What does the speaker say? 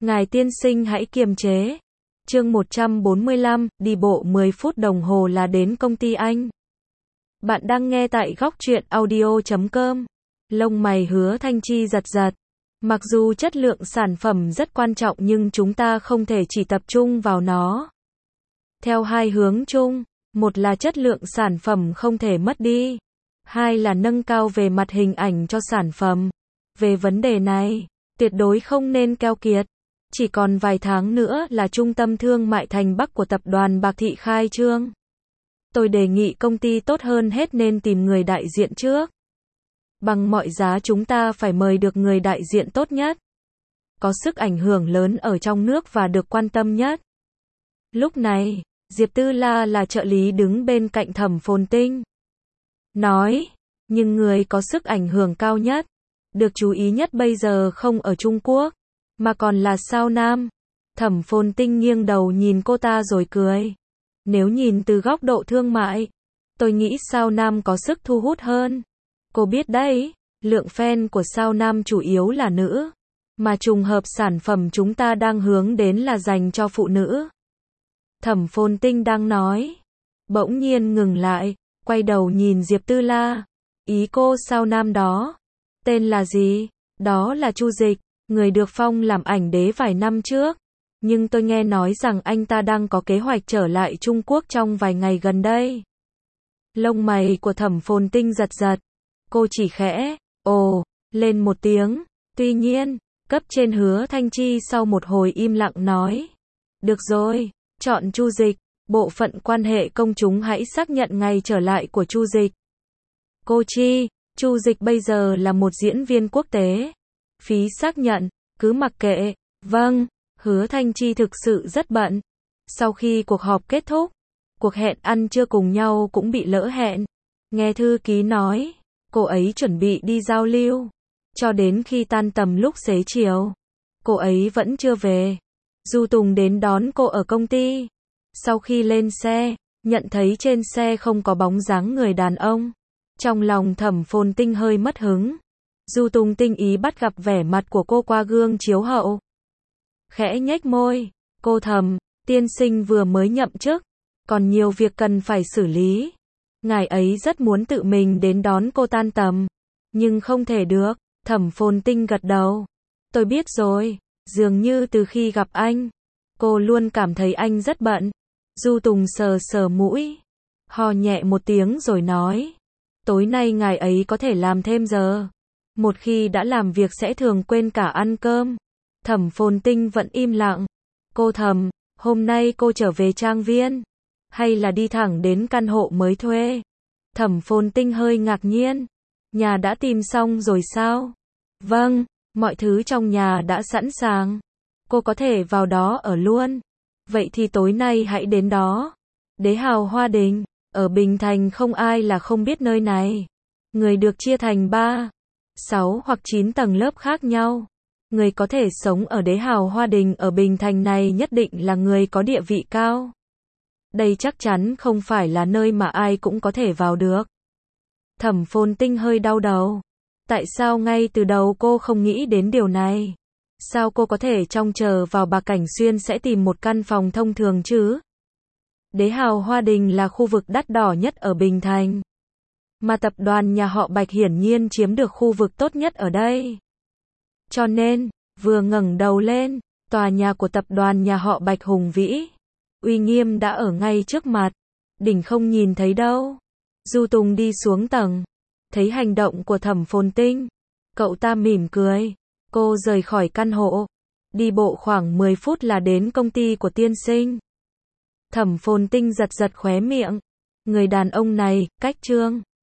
Ngài tiên sinh hãy kiềm chế. Chương 145, đi bộ 10 phút đồng hồ là đến công ty anh. Bạn đang nghe tại góc truyện audio.com. Lông mày Hứa Thanh Chi giật giật. Mặc dù chất lượng sản phẩm rất quan trọng nhưng chúng ta không thể chỉ tập trung vào nó. Theo hai hướng chung, một là chất lượng sản phẩm không thể mất đi, hai là nâng cao về mặt hình ảnh cho sản phẩm. Về vấn đề này, tuyệt đối không nên keo kiệt. Chỉ còn vài tháng nữa là trung tâm thương mại thành Bắc của tập đoàn Bạc Thị khai trương. Tôi đề nghị công ty tốt hơn hết nên tìm người đại diện trước. Bằng mọi giá chúng ta phải mời được người đại diện tốt nhất, có sức ảnh hưởng lớn ở trong nước và được quan tâm nhất. Lúc này, Diệp Tư La là trợ lý đứng bên cạnh Thẩm Phồn Tinh. Nói, nhưng người có sức ảnh hưởng cao nhất, được chú ý nhất bây giờ không ở Trung Quốc, mà còn là Sao Nam. Thẩm Phồn Tinh nghiêng đầu nhìn cô ta rồi cười. Nếu nhìn từ góc độ thương mại, tôi nghĩ Sao Nam có sức thu hút hơn. Cô biết đấy, lượng fan của Sao Nam chủ yếu là nữ, mà trùng hợp sản phẩm chúng ta đang hướng đến là dành cho phụ nữ. Thẩm Phồn Tinh đang nói, bỗng nhiên ngừng lại, quay đầu nhìn Diệp Tư La. Ý cô Sao Nam đó, tên là gì? Đó là Chu Dịch, người được phong làm ảnh đế vài năm trước. Nhưng tôi nghe nói rằng anh ta đang có kế hoạch trở lại Trung Quốc trong vài ngày gần đây. Lông mày của Thẩm Phồn Tinh giật giật. Cô chỉ khẽ, ồ, lên một tiếng. Tuy nhiên, cấp trên Hứa Thanh Chi sau một hồi im lặng nói. Được rồi, chọn Chu Dịch, bộ phận quan hệ công chúng hãy xác nhận ngày trở lại của Chu Dịch. Cô Chi, Chu Dịch bây giờ là một diễn viên quốc tế. Phí xác nhận, cứ mặc kệ. Vâng, Hứa Thanh Chi thực sự rất bận. Sau khi cuộc họp kết thúc, cuộc hẹn ăn trưa cùng nhau cũng bị lỡ hẹn. Nghe thư ký nói, cô ấy chuẩn bị đi giao lưu. Cho đến khi tan tầm lúc xế chiều, cô ấy vẫn chưa về. Du Tùng đến đón cô ở công ty. Sau khi lên xe, nhận thấy trên xe không có bóng dáng người đàn ông. Trong lòng Thẩm Phồn Tinh hơi mất hứng. Du Tùng tinh ý bắt gặp vẻ mặt của cô qua gương chiếu hậu. Khẽ nhếch môi, cô Thẩm, tiên sinh vừa mới nhậm chức, còn nhiều việc cần phải xử lý. Ngài ấy rất muốn tự mình đến đón cô tan tầm, nhưng không thể được. Thẩm Phồn Tinh gật đầu. Tôi biết rồi, dường như từ khi gặp anh, cô luôn cảm thấy anh rất bận. Du Tùng sờ sờ mũi, ho nhẹ một tiếng rồi nói. Tối nay ngài ấy có thể làm thêm giờ. Một khi đã làm việc sẽ thường quên cả ăn cơm. Thẩm Phồn Tinh vẫn im lặng. Cô Thẩm, hôm nay cô trở về trang viên, hay là đi thẳng đến căn hộ mới thuê? Thẩm Phồn Tinh hơi ngạc nhiên. Nhà đã tìm xong rồi sao? Vâng, mọi thứ trong nhà đã sẵn sàng. Cô có thể vào đó ở luôn. Vậy thì tối nay hãy đến đó. Đế Hào Hoa Đình, ở Bình Thành không ai là không biết nơi này. Người được chia thành 3, 6 hoặc 9 tầng lớp khác nhau. Người có thể sống ở Đế Hào Hoa Đình ở Bình Thành này nhất định là người có địa vị cao. Đây chắc chắn không phải là nơi mà ai cũng có thể vào được. Thẩm Phồn Tinh hơi đau đầu. Tại sao ngay từ đầu cô không nghĩ đến điều này? Sao cô có thể trông chờ vào bà Cảnh Xuyên sẽ tìm một căn phòng thông thường chứ? Đế Hào Hoa Đình là khu vực đắt đỏ nhất ở Bình Thành, mà tập đoàn nhà họ Bạch hiển nhiên chiếm được khu vực tốt nhất ở đây. Cho nên, vừa ngẩng đầu lên, tòa nhà của tập đoàn nhà họ Bạch hùng vĩ, uy nghiêm đã ở ngay trước mặt. Đỉnh không nhìn thấy đâu. Du Tùng đi xuống tầng, thấy hành động của Thẩm Phồn Tinh, cậu ta mỉm cười. Cô rời khỏi căn hộ, đi bộ khoảng 10 phút là đến công ty của tiên sinh. Thẩm Phồn Tinh giật giật khóe miệng. Người đàn ông này, cách trương